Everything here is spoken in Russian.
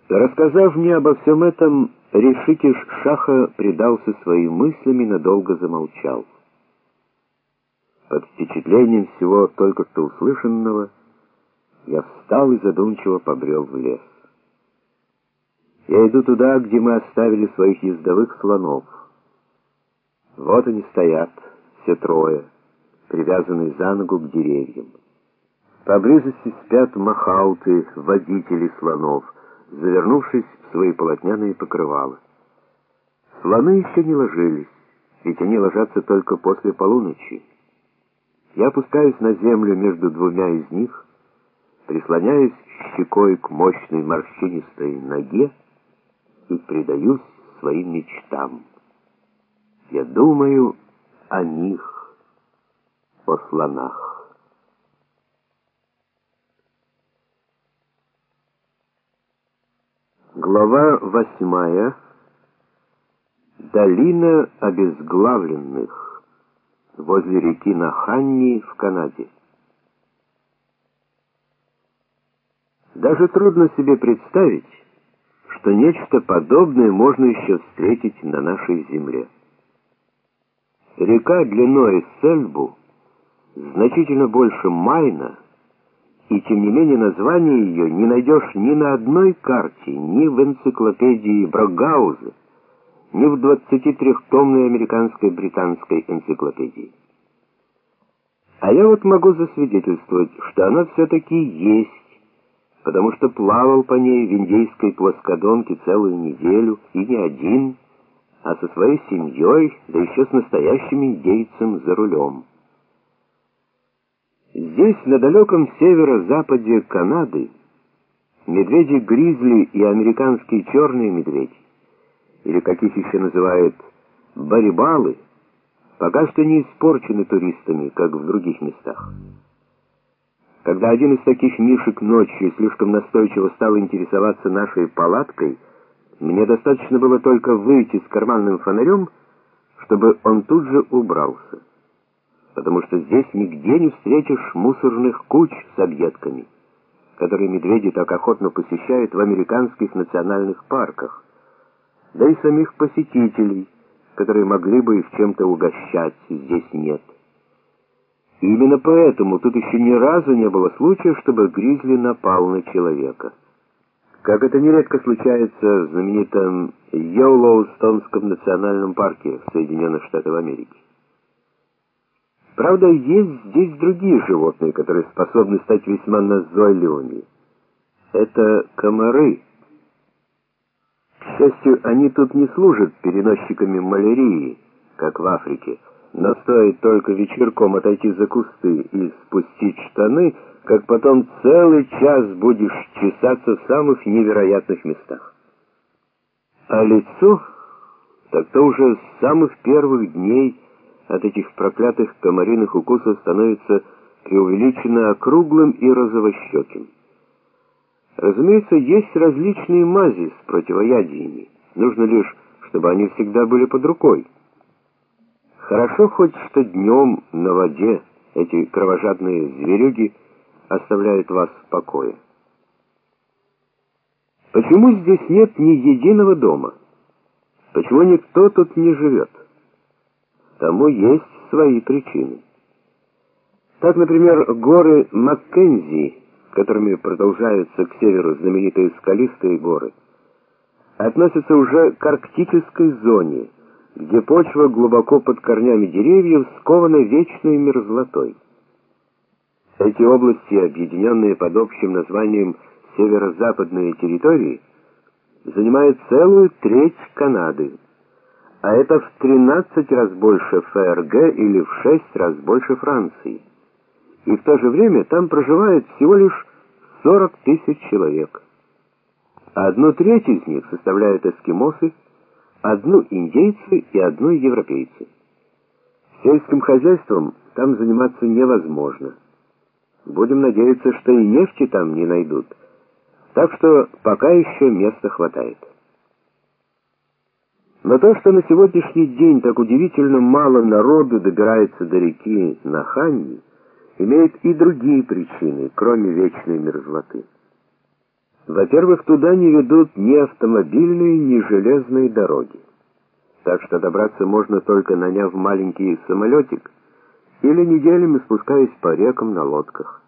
Рассказав мне обо всем этом, решитель Шаха предался своим мыслям и надолго замолчал. Под впечатлением всего только что услышанного я встал и задумчиво побрел в лес. Я иду туда, где мы оставили своих ездовых слонов. Вот они стоят, все трое, привязанные за ногу к деревьям. Поблизости спят махауты, водители слонов, завернувшись в свои полотняные покрывала. Слоны еще не ложились, ведь они ложатся только после полуночи. Я опускаюсь на землю между двумя из них, прислоняюсь щекой к мощной морщинистой ноге и предаюсь своим мечтам. Я думаю о них, о слонах. Глава 8. Долина обезглавленных возле реки Наханни в Канаде. Даже трудно себе представить, что нечто подобное можно еще встретить на нашей земле. Река длиной с Эльбу значительно больше Майна, и тем не менее название ее не найдешь ни на одной карте, ни в энциклопедии Брогауза, ни в 23-томной американской британской энциклопедии. А я вот могу засвидетельствовать, что она все-таки есть, потому что плавал по ней в индейской плоскодонке целую неделю, и не один, а со своей семьей, да еще с настоящим индейцем за рулем. Здесь, на далеком северо-западе Канады, медведи-гризли и американские черные медведи, или как их еще называют барибалы, пока что не испорчены туристами, как в других местах. Когда один из таких мишек ночью слишком настойчиво стал интересоваться нашей палаткой, мне достаточно было только выйти с карманным фонарем, чтобы он тут же убрался. Потому что здесь нигде не встретишь мусорных куч с объедками, которые медведи так охотно посещают в американских национальных парках, да и самих посетителей, которые могли бы их чем-то угощать, здесь нет. И именно поэтому тут еще ни разу не было случая, чтобы гризли напал на человека. Как это нередко случается в знаменитом Йеллоустонском национальном парке в Соединенных Штатах Америки. Правда, есть здесь другие животные, которые способны стать весьма назойливыми. Это комары. К счастью, они тут не служат переносчиками малярии, как в Африке, но стоит только вечерком отойти за кусты и спустить штаны, как потом целый час будешь чесаться в самых невероятных местах. А лицо, так то уже с самых первых дней от этих проклятых комариных укусов становится преувеличенно округлым и розовощеким. Разумеется, есть различные мази с противоядиями. Нужно лишь, чтобы они всегда были под рукой. Хорошо хоть, что днем на воде эти кровожадные зверюги оставляют вас в покое. Почему здесь нет ни единого дома? Почему никто тут не живет? Тому есть свои причины. Так, например, горы Маккензи, которыми продолжаются к северу знаменитые скалистые горы, относятся уже к арктической зоне, где почва глубоко под корнями деревьев скована вечной мерзлотой. Эти области, объединенные под общим названием северо-западные территории, занимают целую треть Канады, а это в 13 раз больше ФРГ или в 6 раз больше Франции. И в то же время там проживает всего лишь 40 тысяч человек. А 1/3 из них составляют эскимосы, 1 индейцы и 1 европейцы. Сельским хозяйством там заниматься невозможно. Будем надеяться, что и нефти там не найдут. Так что пока еще места хватает. Но то, что на сегодняшний день так удивительно мало народу добирается до реки Наханни, имеет и другие причины, кроме вечной мерзлоты. Во-первых, туда не ведут ни автомобильные, ни железные дороги. Так что добраться можно только наняв маленький самолетик или неделями спускаясь по рекам на лодках.